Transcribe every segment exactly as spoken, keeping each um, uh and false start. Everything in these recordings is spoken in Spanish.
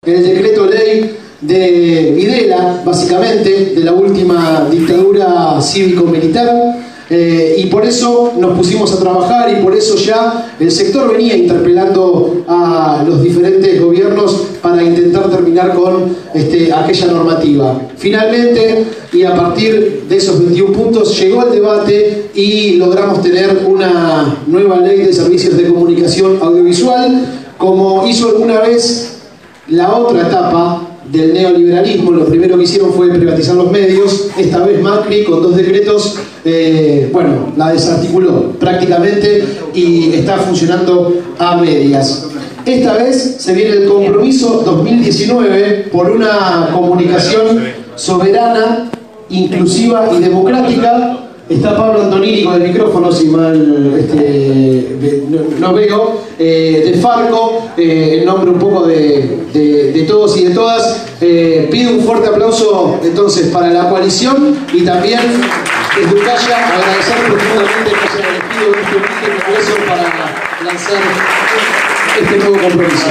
El decreto ley de Videla, básicamente, de la última dictadura cívico-militar, eh, y por eso nos pusimos a trabajar y por eso ya el sector venía interpelando a los diferentes gobiernos para intentar terminar con este, aquella normativa. Finalmente, y a partir de esos veintiún puntos, llegó el debate y logramos tener una nueva ley de servicios de comunicación audiovisual, como hizo alguna vez la otra etapa del neoliberalismo. Lo primero que hicieron fue privatizar los medios. Esta vez Macri, con dos decretos, eh, bueno, la desarticuló prácticamente y está funcionando a medias. Esta vez se viene el compromiso dos mil diecinueve por una comunicación soberana, inclusiva y democrática. Está Pablo Antonini con el micrófono, si mal este, no, no veo, eh, de Farco, eh, en nombre un poco de, de, de todos y de todas. Eh, pido un fuerte aplauso entonces para la coalición y también desde Ucaya agradecer profundamente que se haya elegido este humilde congreso para lanzar este nuevo compromiso.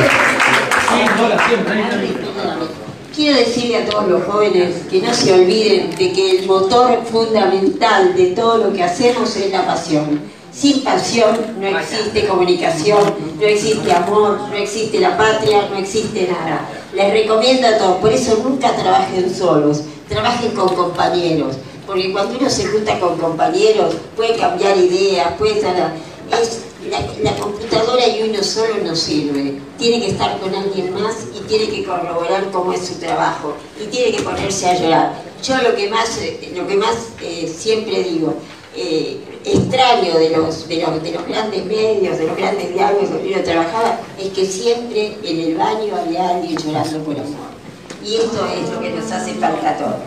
Quiero decirle a todos los jóvenes que no se olviden de que el motor fundamental de todo lo que hacemos es la pasión. Sin pasión no existe comunicación, no existe amor, no existe la patria, no existe nada. Les recomiendo a todos, por eso nunca trabajen solos, trabajen con compañeros, porque cuando uno se junta con compañeros puede cambiar ideas, puede estar... Es, La, la computadora y uno solo no sirve, tiene que estar con alguien más y tiene que corroborar cómo es su trabajo y tiene que ponerse a llorar. Yo lo que más, lo que más eh, siempre digo, eh, extraño de los, de, los, de los grandes medios, de los grandes diarios donde uno trabajaba, es que siempre en el baño había alguien llorando por amor. Y esto es lo que nos hace falta a todos.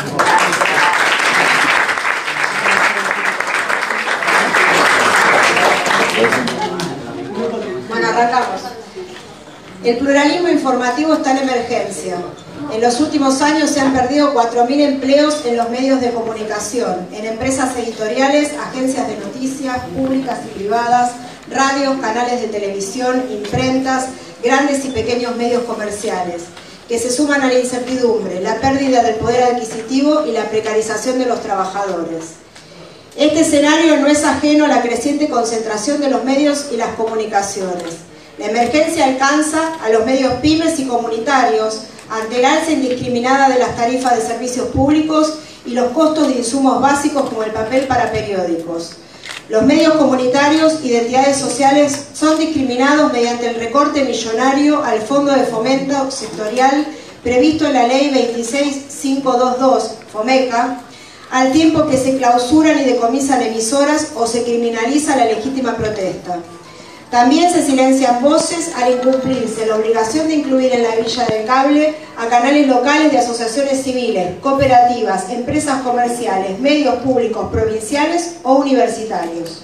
Bueno, arrancamos. El pluralismo informativo está en emergencia. En los últimos años se han perdido cuatro mil empleos en los medios de comunicación, en empresas editoriales, agencias de noticias, públicas y privadas, radios, canales de televisión, imprentas, grandes y pequeños medios comerciales, que se suman a la incertidumbre, la pérdida del poder adquisitivo y la precarización de los trabajadores. Este escenario no es ajeno a la creciente concentración de los medios y las comunicaciones. La emergencia alcanza a los medios pymes y comunitarios ante el alza indiscriminada de las tarifas de servicios públicos y los costos de insumos básicos como el papel para periódicos. Los medios comunitarios y de entidades sociales son discriminados mediante el recorte millonario al Fondo de Fomento Sectorial previsto en la Ley veintiséis mil quinientos veintidós, FOMECA, al tiempo que se clausuran y decomisan emisoras o se criminaliza la legítima protesta. También se silencian voces al incumplirse la obligación de incluir en la grilla del cable a canales locales de asociaciones civiles, cooperativas, empresas comerciales, medios públicos provinciales o universitarios.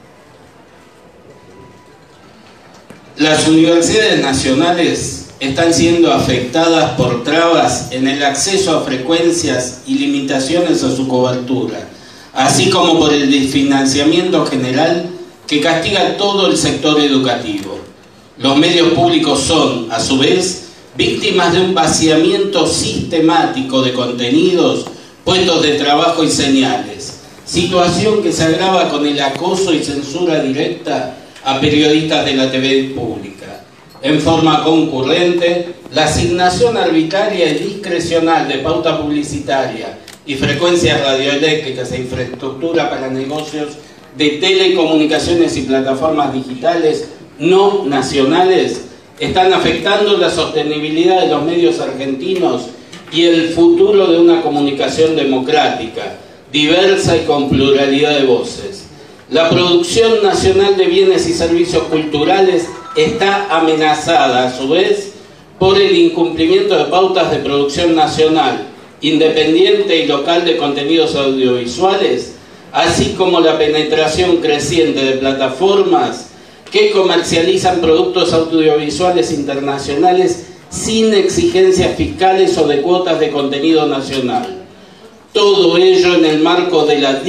Las universidades nacionales están siendo afectadas por trabas en el acceso a frecuencias y limitaciones a su cobertura, así como por el desfinanciamiento general que castiga todo el sector educativo. Los medios públicos son, a su vez, víctimas de un vaciamiento sistemático de contenidos, puestos de trabajo y señales, situación que se agrava con el acoso y censura directa a periodistas de la T V pública. En forma concurrente, la asignación arbitraria y discrecional de pauta publicitaria y frecuencias radioeléctricas e infraestructura para negocios de telecomunicaciones y plataformas digitales no nacionales están afectando la sostenibilidad de los medios argentinos y el futuro de una comunicación democrática, diversa y con pluralidad de voces. La producción nacional de bienes y servicios culturales está amenazada, a su vez, por el incumplimiento de pautas de producción nacional, independiente y local de contenidos audiovisuales, así como la penetración creciente de plataformas que comercializan productos audiovisuales internacionales sin exigencias fiscales o de cuotas de contenido nacional. Todo ello en el marco de la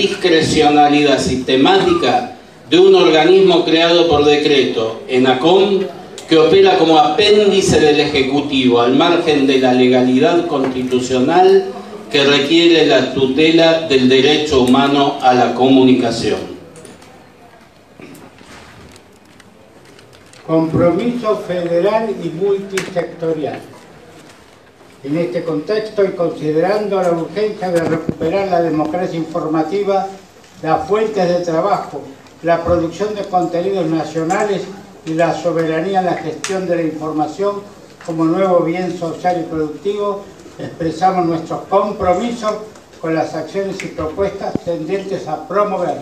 discrecionalidad sistemática de un organismo creado por decreto, ENACOM, que opera como apéndice del Ejecutivo, al margen de la legalidad constitucional que requiere la tutela del derecho humano a la comunicación. Compromiso federal y multisectorial. En este contexto y considerando la urgencia de recuperar la democracia informativa, las fuentes de trabajo, la producción de contenidos nacionales y la soberanía en la gestión de la información como nuevo bien social y productivo, expresamos nuestros compromisos con las acciones y propuestas tendentes a promover.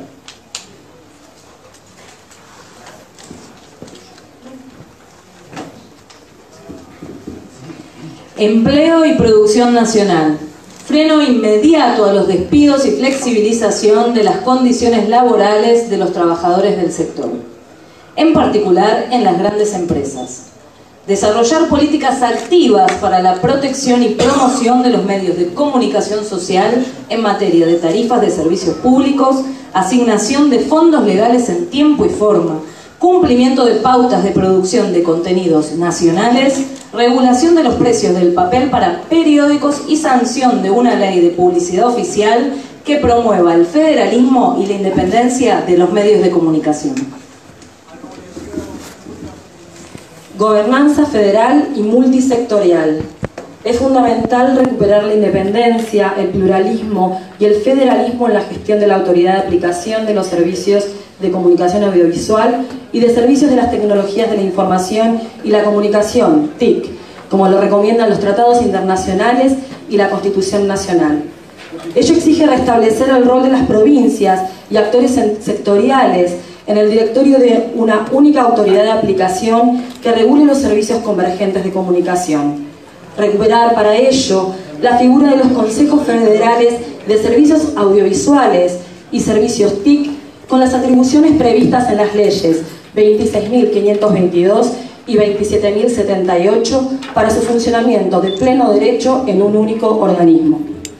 Empleo y producción nacional. Freno inmediato a los despidos y flexibilización de las condiciones laborales de los trabajadores del sector, en particular en las grandes empresas. Desarrollar políticas activas para la protección y promoción de los medios de comunicación social en materia de tarifas de servicios públicos, asignación de fondos legales en tiempo y forma, cumplimiento de pautas de producción de contenidos nacionales, regulación de los precios del papel para periódicos y sanción de una ley de publicidad oficial que promueva el federalismo y la independencia de los medios de comunicación. Gobernanza federal y multisectorial. Es fundamental recuperar la independencia, el pluralismo y el federalismo en la gestión de la autoridad de aplicación de los servicios de comunicación audiovisual y de servicios de las tecnologías de la información y la comunicación, T I C, como lo recomiendan los tratados internacionales y la Constitución Nacional. Ello exige restablecer el rol de las provincias y actores sectoriales en el directorio de una única autoridad de aplicación que regule los servicios convergentes de comunicación. Recuperar para ello la figura de los consejos federales de servicios audiovisuales y servicios T I C con las atribuciones previstas en las leyes veintiséis mil quinientos veintidós y veintisiete mil setenta y ocho para su funcionamiento de pleno derecho en un único organismo.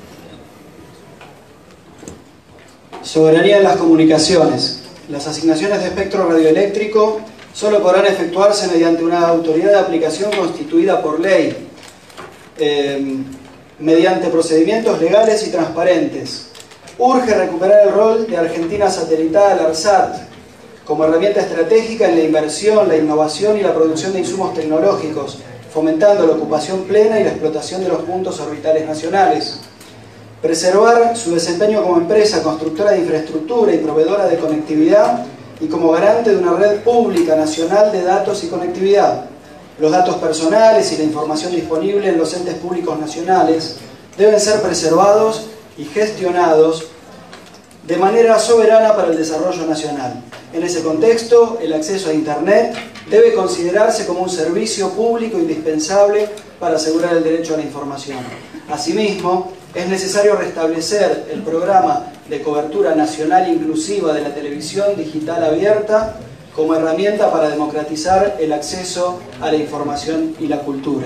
Soberanía en las comunicaciones. Las asignaciones de espectro radioeléctrico solo podrán efectuarse mediante una autoridad de aplicación constituida por ley, eh, mediante procedimientos legales y transparentes. Urge recuperar el rol de Argentina Satelital, ARSAT, como herramienta estratégica en la inversión, la innovación y la producción de insumos tecnológicos, fomentando la ocupación plena y la explotación de los puntos orbitales nacionales. Preservar su desempeño como empresa constructora de infraestructura y proveedora de conectividad y como garante de una red pública nacional de datos y conectividad. Los datos personales y la información disponible en los entes públicos nacionales deben ser preservados y gestionados de manera soberana para el desarrollo nacional. En ese contexto, el acceso a Internet debe considerarse como un servicio público indispensable para asegurar el derecho a la información. Asimismo, es necesario restablecer el programa de cobertura nacional inclusiva de la televisión digital abierta como herramienta para democratizar el acceso a la información y la cultura.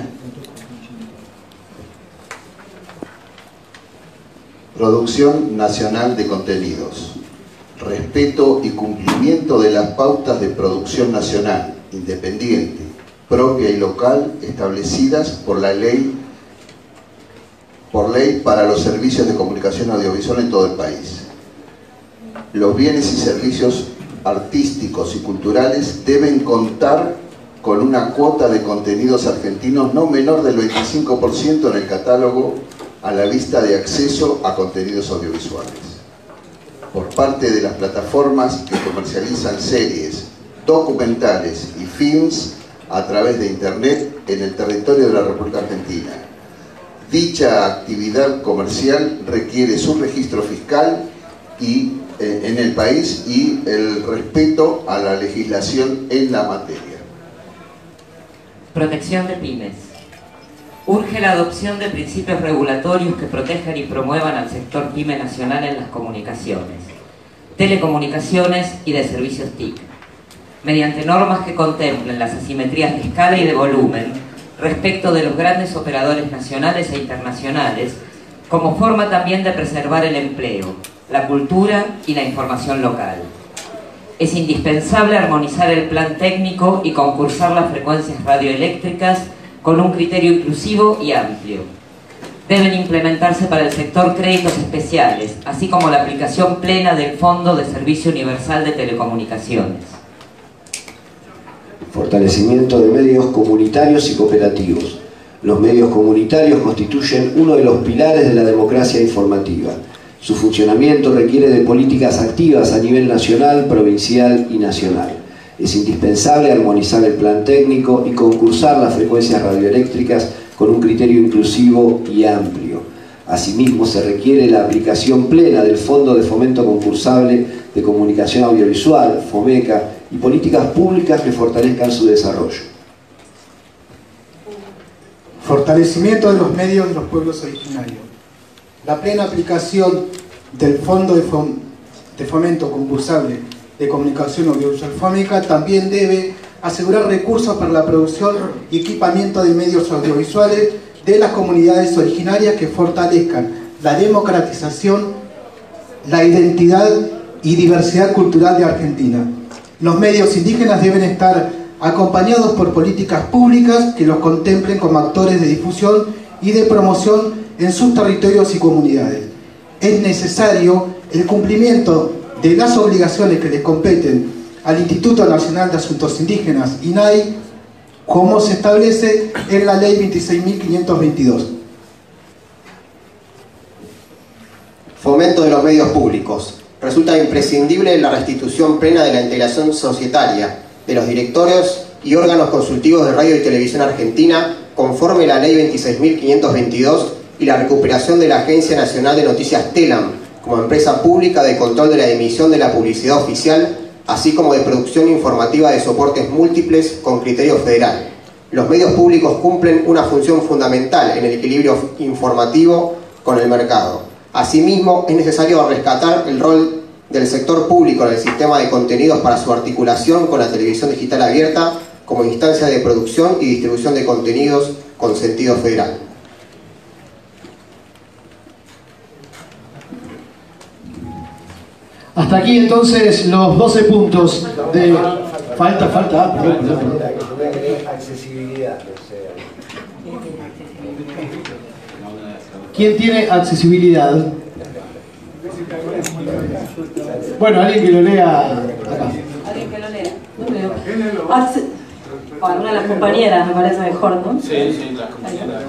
Producción nacional de contenidos. Respeto y cumplimiento de las pautas de producción nacional, independiente, propia y local establecidas por la ley, por ley para los servicios de comunicación audiovisual en todo el país. Los bienes y servicios artísticos y culturales deben contar con una cuota de contenidos argentinos no menor del veinticinco por ciento en el catálogo a la vista de acceso a contenidos audiovisuales, por parte de las plataformas que comercializan series, documentales y films a través de Internet en el territorio de la República Argentina. Dicha actividad comercial requiere su registro fiscal y, eh, en el país y el respeto a la legislación en la materia. Protección de pymes. Urge la adopción de principios regulatorios que protejan y promuevan al sector pyme nacional en las comunicaciones, telecomunicaciones y de servicios T I C, mediante normas que contemplen las asimetrías de escala y de volumen respecto de los grandes operadores nacionales e internacionales, como forma también de preservar el empleo, la cultura y la información local. Es indispensable armonizar el plan técnico y concursar las frecuencias radioeléctricas con un criterio inclusivo y amplio. Deben implementarse para el sector créditos especiales, así como la aplicación plena del Fondo de Servicio Universal de Telecomunicaciones. Fortalecimiento de medios comunitarios y cooperativos. Los medios comunitarios constituyen uno de los pilares de la democracia informativa. Su funcionamiento requiere de políticas activas a nivel nacional, provincial y nacional. Es indispensable armonizar el plan técnico y concursar las frecuencias radioeléctricas con un criterio inclusivo y amplio. Asimismo, se requiere la aplicación plena del Fondo de Fomento Concursable de Comunicación Audiovisual, FOMECA, y políticas públicas que fortalezcan su desarrollo. Fortalecimiento de los medios de los pueblos originarios. La plena aplicación del Fondo de, Fom de Fomento Concursable de Comunicación Audiovisual FOMECA también debe asegurar recursos para la producción y equipamiento de medios audiovisuales de las comunidades originarias que fortalezcan la democratización, la identidad y diversidad cultural de Argentina. Los medios indígenas deben estar acompañados por políticas públicas que los contemplen como actores de difusión y de promoción en sus territorios y comunidades. Es necesario el cumplimiento de las obligaciones que les competen al Instituto Nacional de Asuntos Indígenas, I N A I, como se establece en la Ley veintiséis mil quinientos veintidós. Fomento de los medios públicos. Resulta imprescindible la restitución plena de la integración societaria de los directorios y órganos consultivos de radio y televisión argentina conforme a la Ley veintiséis mil quinientos veintidós y la recuperación de la Agencia Nacional de Noticias TELAM como empresa pública de control de la emisión de la publicidad oficial, así como de producción informativa de soportes múltiples con criterio federal. Los medios públicos cumplen una función fundamental en el equilibrio informativo con el mercado. Asimismo, es necesario rescatar el rol del sector público en el sistema de contenidos para su articulación con la televisión digital abierta como instancia de producción y distribución de contenidos con sentido federal. Hasta aquí entonces los doce puntos de... Falta, falta, ah, perdón, perdón, perdón. Accesibilidad. ¿Quién tiene accesibilidad? Bueno, alguien que lo lea acá. Alguien que lo lea. No leo. Acce Para una de las compañeras me parece mejor, ¿no? Sí, sí, las compañeras.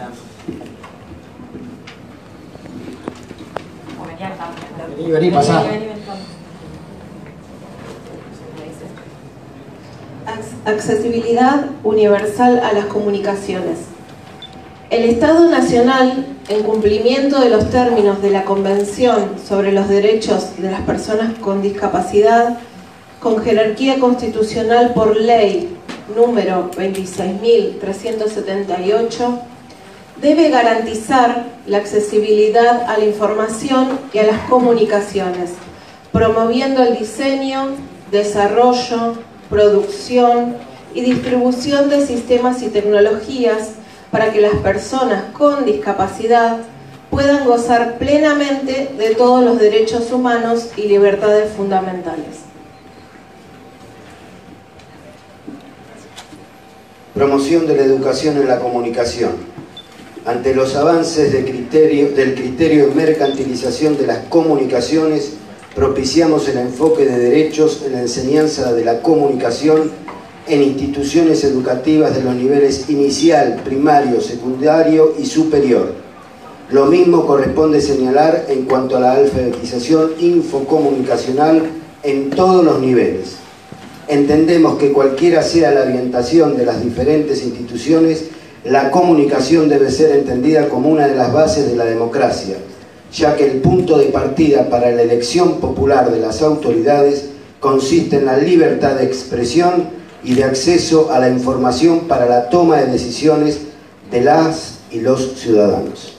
Vení, vení, pasá. Accesibilidad universal a las comunicaciones. El Estado Nacional, en cumplimiento de los términos de la Convención sobre los Derechos de las Personas con Discapacidad, con jerarquía constitucional por ley número veintiséis mil trescientos setenta y ocho, debe garantizar la accesibilidad a la información y a las comunicaciones, promoviendo el diseño, desarrollo, producción y distribución de sistemas y tecnologías para que las personas con discapacidad puedan gozar plenamente de todos los derechos humanos y libertades fundamentales. Promoción de la educación en la comunicación. Ante los avances de criterio, del criterio de mercantilización de las comunicaciones, propiciamos el enfoque de derechos en la enseñanza de la comunicación en instituciones educativas de los niveles inicial, primario, secundario y superior. Lo mismo corresponde señalar en cuanto a la alfabetización infocomunicacional en todos los niveles. Entendemos que cualquiera sea la orientación de las diferentes instituciones, la comunicación debe ser entendida como una de las bases de la democracia, ya que el punto de partida para la elección popular de las autoridades consiste en la libertad de expresión y de acceso a la información para la toma de decisiones de las y los ciudadanos.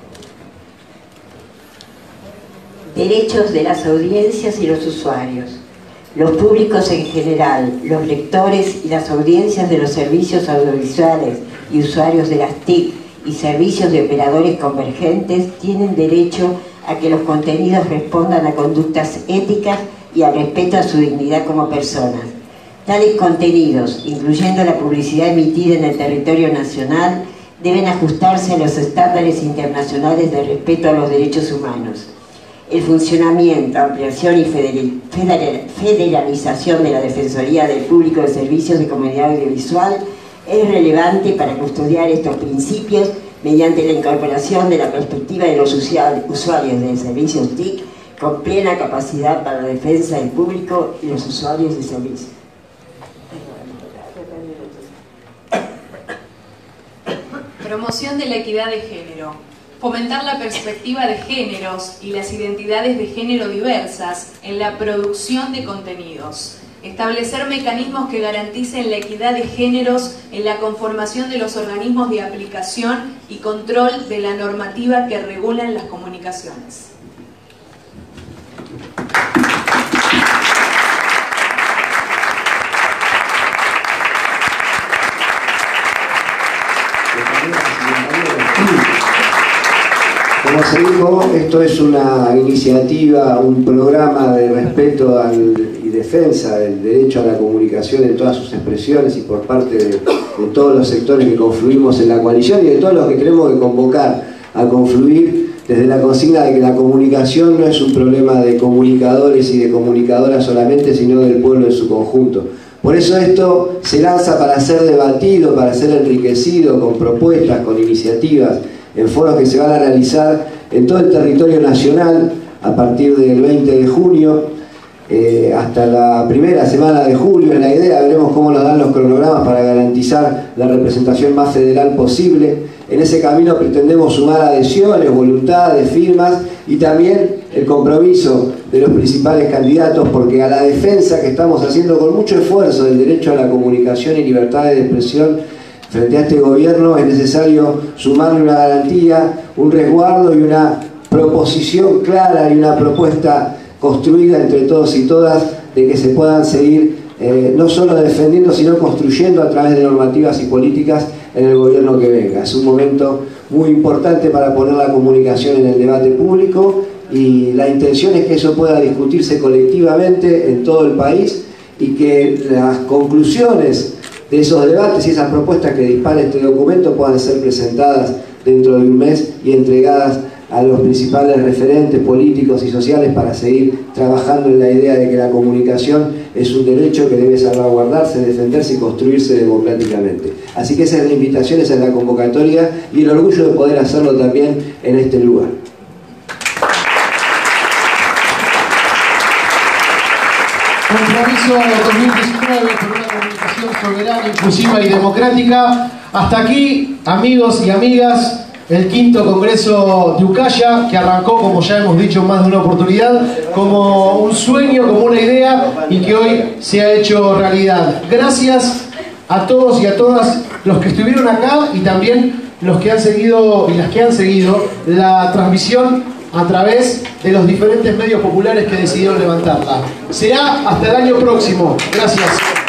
Derechos de las audiencias y los usuarios. Los públicos en general, los lectores y las audiencias de los servicios audiovisuales y usuarios de las T I C y servicios de operadores convergentes tienen derecho a que los contenidos respondan a conductas éticas y al respeto a su dignidad como personas. Tales contenidos, incluyendo la publicidad emitida en el territorio nacional, deben ajustarse a los estándares internacionales de respeto a los derechos humanos. El funcionamiento, ampliación y federalización de la Defensoría del Público de Servicios de Comunidad Audiovisual es relevante para custodiar estos principios mediante la incorporación de la perspectiva de los usuarios de servicios T I C con plena capacidad para la defensa del público y los usuarios de servicios. Promoción de la equidad de género. Fomentar la perspectiva de géneros y las identidades de género diversas en la producción de contenidos. Establecer mecanismos que garanticen la equidad de géneros en la conformación de los organismos de aplicación y control de la normativa que regulan las comunicaciones. Como se dijo, esto es una iniciativa, un programa de respeto al, y defensa del derecho a la comunicación en todas sus expresiones y por parte de, de todos los sectores que confluimos en la coalición y de todos los que tenemos que convocar a confluir desde la consigna de que la comunicación no es un problema de comunicadores y de comunicadoras solamente, sino del pueblo en su conjunto. Por eso esto se lanza para ser debatido, para ser enriquecido con propuestas, con iniciativas, en foros que se van a realizar en todo el territorio nacional a partir del veinte de junio eh, hasta la primera semana de julio. Es la idea, veremos cómo nos dan los cronogramas para garantizar la representación más federal posible. En ese camino pretendemos sumar adhesiones, voluntades, firmas y también el compromiso de los principales candidatos, porque a la defensa que estamos haciendo con mucho esfuerzo del derecho a la comunicación y libertad de expresión frente a este gobierno es necesario sumarle una garantía, un resguardo y una proposición clara y una propuesta construida entre todos y todas de que se puedan seguir eh, no solo defendiendo sino construyendo a través de normativas y políticas en el gobierno que venga. Es un momento muy importante para poner la comunicación en el debate público y la intención es que eso pueda discutirse colectivamente en todo el país y que las conclusiones de esos debates y esas propuestas que dispara este documento puedan ser presentadas dentro de un mes y entregadas a los principales referentes políticos y sociales para seguir trabajando en la idea de que la comunicación es un derecho que debe salvaguardarse, defenderse y construirse democráticamente. Así que esa es la invitación, esa es la convocatoria y el orgullo de poder hacerlo también en este lugar. Compromiso dos mil diecinueve por una comunicación soberana, inclusiva y democrática. Hasta aquí, amigos y amigas, el quinto Congreso de Ucaya, que arrancó, como ya hemos dicho en más de una oportunidad, como un sueño, como una idea, y que hoy se ha hecho realidad. Gracias a todos y a todas los que estuvieron acá y también los que han seguido y las que han seguido la transmisión a través de los diferentes medios populares que decidieron levantarla. Será hasta el año próximo. Gracias.